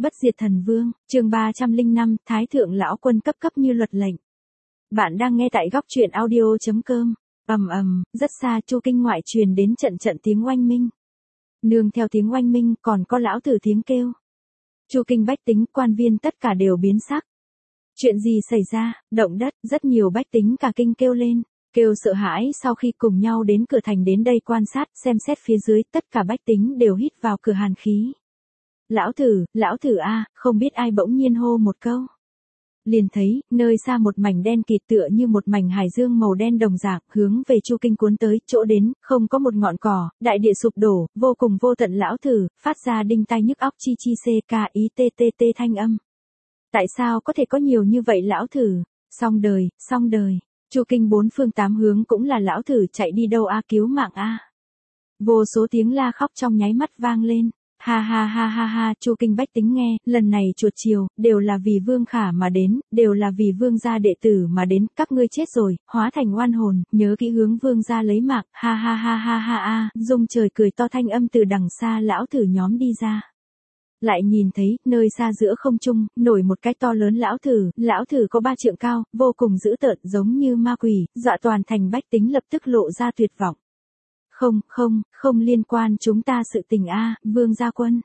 Bất diệt thần vương, chương 305, Thái thượng lão quân cấp cấp như luật lệnh. Bạn đang nghe tại góc truyện audio.com. Rất xa Chu Kinh ngoại truyền đến trận trận tiếng oanh minh. Nương theo tiếng oanh minh còn có lão tử tiếng kêu. Chu Kinh bách tính, quan viên tất cả đều biến sắc. Chuyện gì xảy ra? Động đất, rất nhiều bách tính cả kinh kêu lên. Kêu sợ hãi sau khi cùng nhau đến cửa thành đến đây quan sát, xem xét phía dưới, tất cả bách tính đều hít vào cửa hàn khí. Lão thử a, không biết ai bỗng nhiên hô một câu. Liền thấy, nơi xa một mảnh đen kịt tựa như một mảnh hải dương màu đen đồng dạng, hướng về Chu Kinh cuốn tới, chỗ đến, không có một ngọn cỏ, đại địa sụp đổ, vô cùng vô tận lão thử, phát ra đinh tai nhức óc chi chi CKITTT thanh âm. Tại sao có thể có nhiều như vậy lão thử? Xong đời. Chu Kinh bốn phương tám hướng cũng là lão thử, chạy đi đâu a, cứu mạng a. Vô số tiếng la khóc trong nháy mắt vang lên. Ha, Chu Kinh bách tính nghe, lần này chuột chiều, đều là vì Vương Khả mà đến, đều là vì Vương gia đệ tử mà đến, các ngươi chết rồi, hóa thành oan hồn, nhớ kỹ hướng Vương gia lấy mạng, ha, rung trời cười to thanh âm từ đằng xa lão thử nhóm đi ra. Lại nhìn thấy, nơi xa giữa không trung, nổi một cái to lớn lão thử có 3 trượng cao, vô cùng dữ tợn giống như ma quỷ, dọa toàn thành bách tính lập tức lộ ra tuyệt vọng. Không liên quan chúng ta sự tình a, Vương gia quân.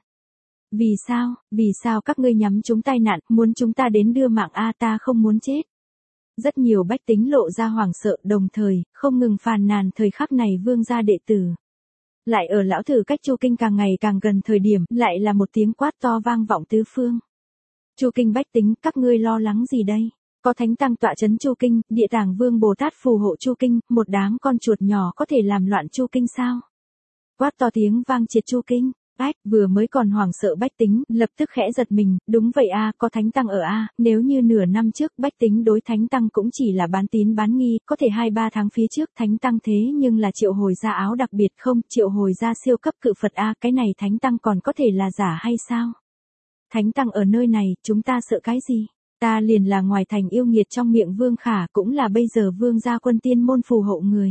Vì sao các ngươi nhắm chúng tai nạn, muốn chúng ta đến đưa mạng a, ta không muốn chết. Rất nhiều bách tính lộ ra hoảng sợ, đồng thời, không ngừng phàn nàn thời khắc này Vương gia đệ tử. Lại ở lão thử cách Chu Kinh càng ngày càng gần thời điểm, lại là một tiếng quát to vang vọng tứ phương. Chu Kinh bách tính, các ngươi lo lắng gì đây? Có thánh tăng tọa trấn Chu Kinh, Địa Tạng Vương Bồ Tát phù hộ Chu Kinh, một đám con chuột nhỏ có thể làm loạn Chu Kinh sao? Quát to tiếng vang triệt Chu Kinh. Vừa mới còn hoảng sợ bách tính, lập tức khẽ giật mình, đúng vậy a, có thánh tăng ở a, nếu như nửa năm trước bách tính đối thánh tăng cũng chỉ là bán tín bán nghi, có thể 2-3 tháng phía trước thánh tăng thế nhưng là triệu hồi ra áo đặc biệt không, triệu hồi ra siêu cấp cự Phật a, cái này thánh tăng còn có thể là giả hay sao? Thánh tăng ở nơi này, chúng ta sợ cái gì? Ta liền là ngoài thành yêu nghiệt trong miệng Vương Khả, cũng là bây giờ Vương gia quân tiên môn phù hộ người.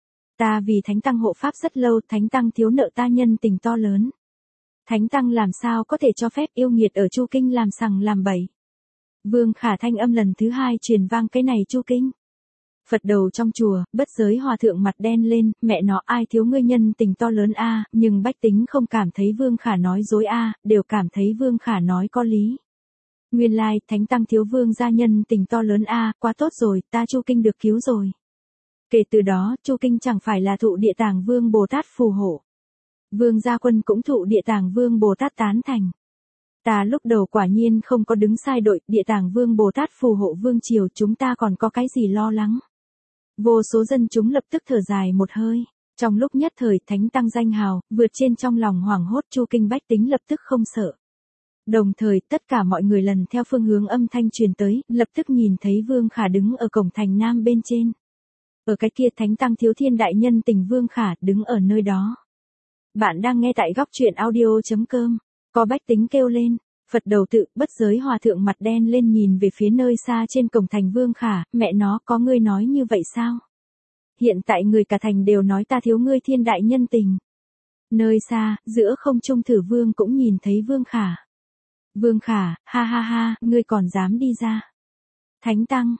Ta vì thánh tăng hộ pháp rất lâu, thánh tăng thiếu nợ ta nhân tình to lớn. Thánh tăng làm sao có thể cho phép yêu nghiệt ở Chu Kinh làm sằng làm bậy. Vương Khả thanh âm lần thứ 2 truyền vang cái này Chu Kinh. Phật đầu trong chùa, Bất Giới hòa thượng mặt đen lên, mẹ nó ai thiếu ngươi nhân tình to lớn a, nhưng bách tính không cảm thấy Vương Khả nói dối a, đều cảm thấy Vương Khả nói có lý. Nguyên lai, thánh tăng thiếu Vương gia nhân tình to lớn a, quá tốt rồi, ta Chu Kinh được cứu rồi. Kể từ đó, Chu Kinh chẳng phải là thụ Địa Tạng Vương Bồ Tát phù hộ. Vương gia quân cũng thụ Địa Tạng Vương Bồ Tát tán thành. Ta lúc đầu quả nhiên không có đứng sai đội, Địa Tạng Vương Bồ Tát phù hộ vương triều, chúng ta còn có cái gì lo lắng. Vô số dân chúng lập tức thở dài một hơi. Trong lúc nhất thời thánh tăng danh hào, vượt trên trong lòng hoảng hốt, Chu Kinh bách tính lập tức không sợ. Đồng thời tất cả mọi người lần theo phương hướng âm thanh truyền tới, lập tức nhìn thấy Vương Khả đứng ở cổng thành nam bên trên. Ở cái kia thánh tăng thiếu thiên đại nhân tình Vương Khả đứng ở nơi đó. Bạn đang nghe tại góc truyện audio.com. Có bách tính kêu lên, Phật đầu tự, Bất Giới hòa thượng mặt đen lên nhìn về phía nơi xa trên cổng thành Vương Khả, mẹ nó, có ngươi nói như vậy sao? Hiện tại người cả thành đều nói ta thiếu ngươi thiên đại nhân tình. Nơi xa, giữa không trung Thử Vương cũng nhìn thấy Vương Khả. Vương Khả, ha, ngươi còn dám đi ra. Thánh tăng,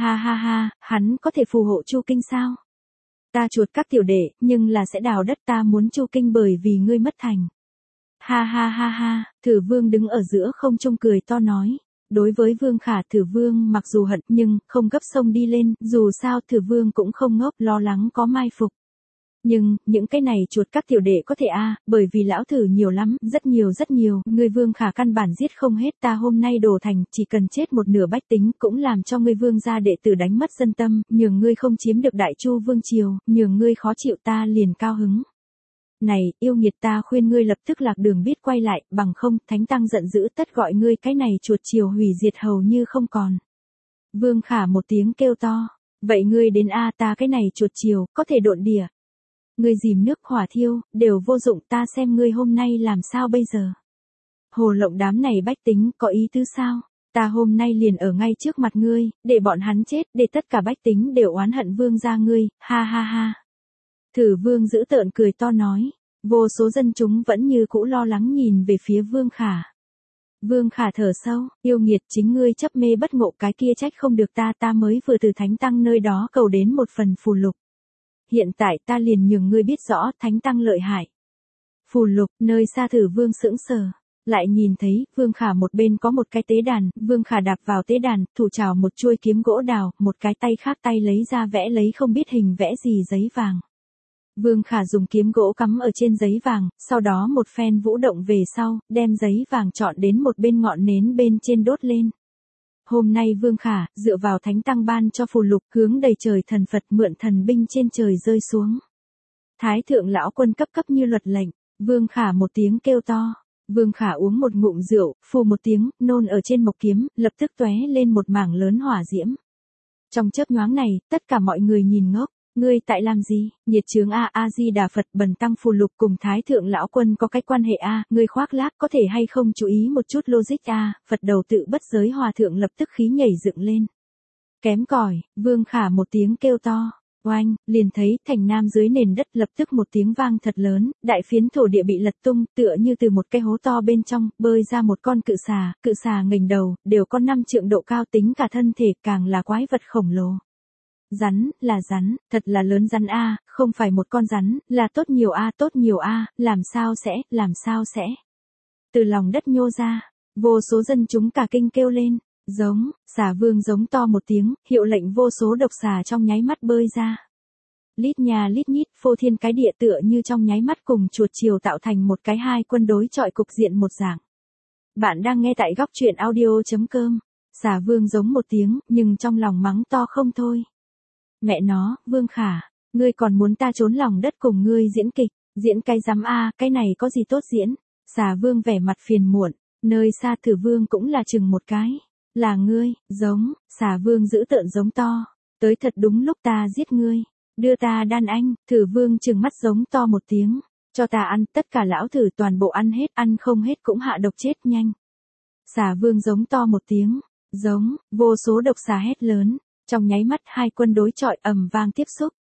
ha, hắn có thể phù hộ Chu Kinh sao? Ta chuột các tiểu đệ, nhưng là sẽ đào đất, ta muốn Chu Kinh bởi vì ngươi mất thành. Ha, Thử Vương đứng ở giữa không trung cười to nói. Đối với Vương Khả, Thử Vương mặc dù hận nhưng không gấp sông đi lên, dù sao Thử Vương cũng không ngốc, lo lắng có mai phục. Nhưng, những cái này chuột các tiểu đệ có thể bởi vì lão thử nhiều lắm, rất nhiều, ngươi Vương Khả căn bản giết không hết, ta hôm nay đổ thành, chỉ cần chết một nửa bách tính, cũng làm cho ngươi Vương gia đệ tử đánh mất dân tâm, nhường ngươi không chiếm được Đại Chu Vương triều, nhường ngươi khó chịu, ta liền cao hứng. Này, yêu nghiệt, ta khuyên ngươi lập tức lạc đường biết quay lại, bằng không, thánh tăng giận dữ tất gọi ngươi cái này chuột triều hủy diệt hầu như không còn. Vương Khả một tiếng kêu to, vậy ngươi đến ta cái này chuột triều, có thể độn địa. Ngươi dìm nước hỏa thiêu, đều vô dụng, ta xem ngươi hôm nay làm sao bây giờ. Hồ lộng đám này bách tính, có ý tứ sao? Ta hôm nay liền ở ngay trước mặt ngươi, để bọn hắn chết, để tất cả bách tính đều oán hận Vương gia ngươi, ha. Thử Vương dữ tợn cười to nói, vô số dân chúng vẫn như cũ lo lắng nhìn về phía Vương Khả. Vương Khả thở sâu, yêu nghiệt, chính ngươi chấp mê bất ngộ, cái kia trách không được ta mới vừa từ thánh tăng nơi đó cầu đến một phần phù lục. Hiện tại ta liền nhường ngươi biết rõ thánh tăng lợi hại. Phù lục, nơi xa Thử Vương sững sờ. Lại nhìn thấy, Vương Khả một bên có một cái tế đàn, Vương Khả đạp vào tế đàn, thủ trào một chuôi kiếm gỗ đào, một cái tay khác tay lấy ra vẽ lấy không biết hình vẽ gì giấy vàng. Vương Khả dùng kiếm gỗ cắm ở trên giấy vàng, sau đó một phen vũ động về sau, đem giấy vàng chọn đến một bên ngọn nến bên trên đốt lên. Hôm nay Vương Khả, dựa vào thánh tăng ban cho phù lục, hướng đầy trời thần Phật mượn thần binh trên trời rơi xuống. Thái thượng lão quân cấp như luật lệnh, Vương Khả một tiếng kêu to. Vương Khả uống một ngụm rượu, phù một tiếng, nôn ở trên mộc kiếm, lập tức tóe lên một mảng lớn hỏa diễm. Trong chớp nhoáng này, tất cả mọi người nhìn ngốc. Ngươi tại làm gì? Nhiệt chướng A-di-đà Phật bần tăng phù lục cùng Thái thượng lão quân có cái quan hệ A, ngươi khoác lác có thể hay không chú ý một chút logic A, Phật đầu tự bất giới hòa thượng lập tức khí nhảy dựng lên. Kém cỏi, Vương Khả một tiếng kêu to. Oanh, liền thấy thành nam dưới nền đất lập tức một tiếng vang thật lớn, đại phiến thổ địa bị lật tung, tựa như từ một cái hố to bên trong, bơi ra một con cự xà nghềnh đầu, đều có 5 trượng độ cao, tính cả thân thể, càng là quái vật khổng lồ. Rắn, là rắn, thật là lớn rắn A, không phải một con rắn, là tốt nhiều A, làm sao sẽ. Từ lòng đất nhô ra, vô số dân chúng cả kinh kêu lên, giống, xà vương giống to một tiếng, hiệu lệnh vô số độc xà trong nháy mắt bơi ra. Lít nhà lít nhít, phô thiên cái địa tựa như trong nháy mắt cùng chuột chiều tạo thành một cái hai quân đối chọi cục diện một dạng. Bạn đang nghe tại góc truyện audio.com, xà vương giống một tiếng, nhưng trong lòng mắng to không thôi. Mẹ nó, Vương Khả, ngươi còn muốn ta trốn lòng đất cùng ngươi diễn kịch, diễn cái rắm A, cái này có gì tốt diễn. Xà Vương vẻ mặt phiền muộn, nơi xa Thử Vương cũng là chừng một cái. Là ngươi, giống, Xà Vương dữ tợn giống to, tới thật đúng lúc ta giết ngươi, đưa ta đan anh, Thử Vương chừng mắt giống to một tiếng, cho ta ăn, tất cả lão thử toàn bộ ăn hết, ăn không hết cũng hạ độc chết nhanh. Xà Vương giống to một tiếng, giống, vô số độc xà hét lớn. Trong nháy mắt hai quân đối chọi ầm vang tiếp xúc.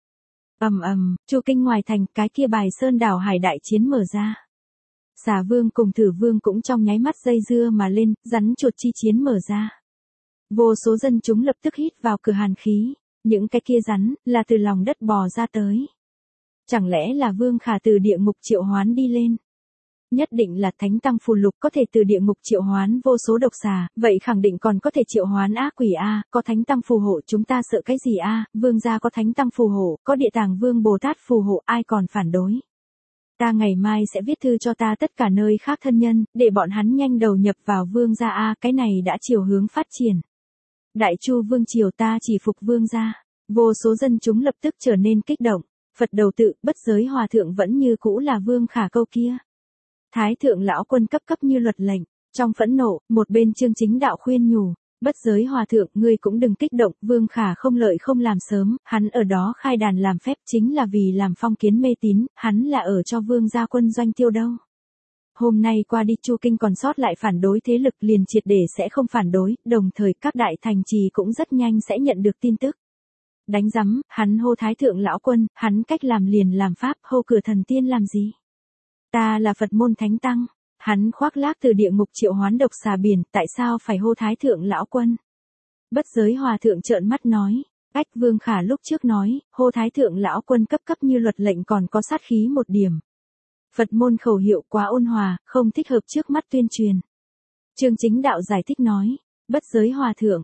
Chu Kinh ngoài thành, cái kia Bài Sơn đảo hải đại chiến mở ra. Xà Vương cùng Thử Vương cũng trong nháy mắt dây dưa mà lên, rắn chuột chi chiến mở ra. Vô số dân chúng lập tức hít vào cửa hàn khí, những cái kia rắn là từ lòng đất bò ra tới. Chẳng lẽ là Vương Khả từ địa ngục triệu hoán đi lên? Nhất định là thánh tăng phù lục có thể từ địa ngục triệu hoán vô số độc xà, vậy khẳng định còn có thể triệu hoán ác quỷ A, có thánh tăng phù hộ chúng ta sợ cái gì A, vương gia có thánh tăng phù hộ, có địa tàng vương Bồ Tát phù hộ, ai còn phản đối. Ta ngày mai sẽ viết thư cho ta tất cả nơi khác thân nhân, để bọn hắn nhanh đầu nhập vào vương gia A, cái này đã chiều hướng phát triển. Đại Chu vương triều ta chỉ phục vương gia, vô số dân chúng lập tức trở nên kích động, Phật đầu tự, bất giới hòa thượng vẫn như cũ là Vương Khả câu kia. Thái thượng lão quân cấp như luật lệnh, trong phẫn nộ, một bên Chương Chính Đạo khuyên nhủ, bất giới hòa thượng, ngươi cũng đừng kích động, Vương Khả không lợi không làm sớm, hắn ở đó khai đàn làm phép chính là vì làm phong kiến mê tín, hắn là ở cho Vương gia quân doanh tiêu đâu. Hôm nay qua đi Chu Kinh còn sót lại phản đối thế lực liền triệt để sẽ không phản đối, đồng thời các đại thành trì cũng rất nhanh sẽ nhận được tin tức. Đánh rắm, hắn hô Thái thượng lão quân, hắn cách làm liền làm pháp, hô cửa thần tiên làm gì? Ta là Phật môn thánh tăng, hắn khoác lác từ địa ngục triệu hoán độc xà biển, tại sao phải hô Thái thượng lão quân? Bất giới hòa thượng trợn mắt nói, ách Vương Khả lúc trước nói, hô Thái thượng lão quân cấp như luật lệnh còn có sát khí một điểm. Phật môn khẩu hiệu quá ôn hòa, không thích hợp trước mắt tuyên truyền. Chương Chính Đạo giải thích nói, bất giới hòa thượng,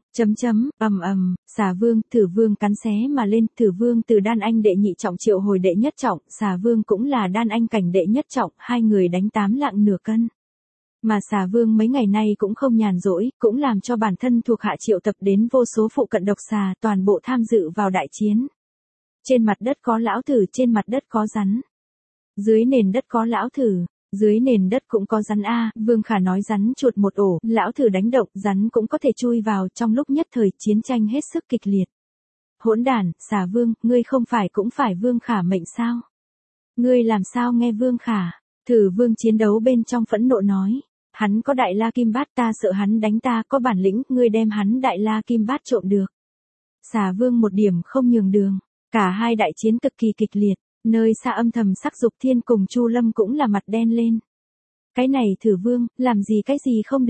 Xà Vương, Thử Vương cắn xé mà lên, Thử Vương từ đan anh đệ nhị trọng triệu hồi đệ nhất trọng, Xà Vương cũng là đan anh cảnh đệ nhất trọng, hai người đánh 8 lạng nửa cân. Mà Xà Vương mấy ngày nay cũng không nhàn rỗi, cũng làm cho bản thân thuộc hạ triệu tập đến vô số phụ cận độc xà, toàn bộ tham dự vào đại chiến. Trên mặt đất có lão thử, trên mặt đất có rắn. Dưới nền đất có lão thử. Dưới nền đất cũng có rắn A, Vương Khả nói rắn chuột một ổ, lão thử đánh động, rắn cũng có thể chui vào, trong lúc nhất thời chiến tranh hết sức kịch liệt. Hỗn đản, Xà Vương, ngươi không phải cũng phải Vương Khả mệnh sao? Ngươi làm sao nghe Vương Khả? Thử Vương chiến đấu bên trong phẫn nộ nói, hắn có đại la kim bát, ta sợ hắn đánh ta, có bản lĩnh, ngươi đem hắn đại la kim bát trộm được. Xà Vương một điểm không nhường đường, cả hai đại chiến cực kỳ kịch liệt. Nơi xa âm thầm Sắc Dục Thiên cùng Chu Lâm cũng là mặt đen lên. Cái này Thử Vương, làm gì cái gì không được,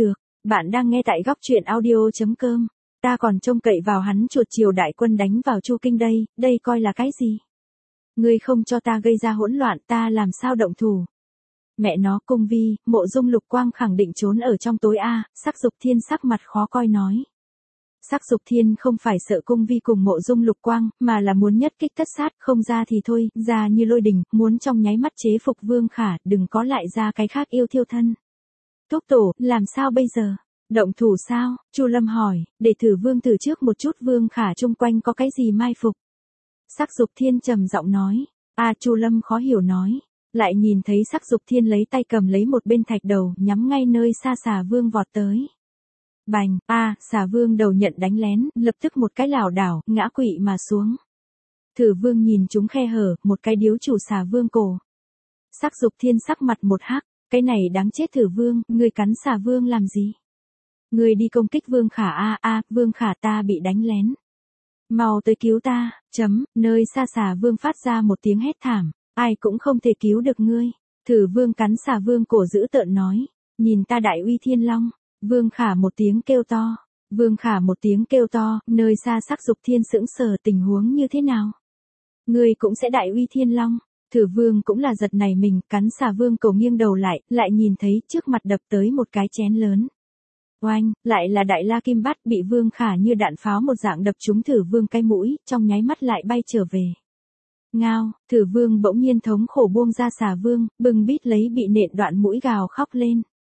Bạn đang nghe tại góc truyện audio.com. Ta còn trông cậy vào hắn chuột chiều đại quân đánh vào Chu Kinh đây coi là cái gì? Ngươi không cho ta gây ra hỗn loạn, ta làm sao động thủ? Mẹ nó, Cung Vi, Mộ Dung Lục Quang khẳng định trốn ở trong tối a. Sắc Dục Thiên sắc mặt khó coi nói. Sắc Dục Thiên không phải sợ Cung Vi cùng Mộ Dung Lục Quang, mà là muốn nhất kích tất sát, không ra thì thôi, ra như lôi đình, muốn trong nháy mắt chế phục Vương Khả, đừng có lại ra cái khác yêu thiêu thân. Thúc tổ, làm sao bây giờ? Động thủ sao? Chu Lâm hỏi, để thử Vương từ trước một chút Vương Khả chung quanh có cái gì mai phục. Sắc Dục Thiên trầm giọng nói. Chu Lâm khó hiểu nói. Lại nhìn thấy Sắc Dục Thiên lấy tay cầm lấy một bên thạch đầu, nhắm ngay nơi xa Xà Vương vọt tới. Bành, Xà Vương đầu nhận đánh lén, lập tức một cái lảo đảo, ngã quỵ mà xuống. Thử Vương nhìn chúng khe hở, một cái điếu chủ Xà Vương cổ. Sắc Dục Thiên sắc mặt một hắc, cái này đáng chết Thử Vương, ngươi cắn Xà Vương làm gì? Ngươi đi công kích Vương Khả Vương Khả ta bị đánh lén. Mau tới cứu ta, nơi xa Xà Vương phát ra một tiếng hét thảm, ai cũng không thể cứu được ngươi. Thử Vương cắn Xà Vương cổ dữ tợn nói, nhìn ta Đại Uy Thiên Long. Vương Khả một tiếng kêu to. Vương Khả một tiếng kêu to, nơi xa Sắc Dục Thiên sững sờ, tình huống như thế nào? Ngươi cũng sẽ Đại Uy Thiên Long. Thử Vương cũng là giật này mình, cắn Xà Vương cổ nghiêng đầu lại nhìn thấy trước mặt đập tới một cái chén lớn. Oanh, lại là Đại La Kim Bát bị Vương Khả như đạn pháo một dạng đập trúng Thử Vương cái mũi, trong nháy mắt lại bay trở về. Ngao, Thử Vương bỗng nhiên thống khổ buông ra Xà Vương, bưng bít lấy bị nện đoạn mũi gào khóc lên.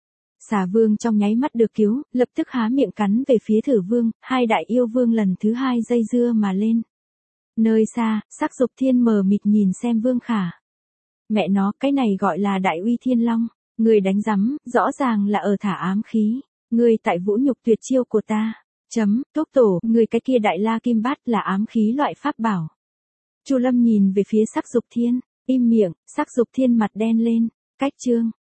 Xà Vương trong nháy mắt được cứu, lập tức há miệng cắn về phía Thử Vương, hai đại yêu vương lần thứ hai dây dưa mà lên. Nơi xa, Sắc Dục Thiên mờ mịt nhìn xem Vương Khả. Mẹ nó, cái này gọi là Đại Uy Thiên Long, người đánh rắm, rõ ràng là ở thả ám khí, người tại vũ nhục tuyệt chiêu của ta. Thúc tổ, người cái kia Đại La Kim Bát là ám khí loại pháp bảo. Chu Lâm nhìn về phía Sắc Dục Thiên, im miệng. Sắc Dục Thiên mặt đen lên. Cách chương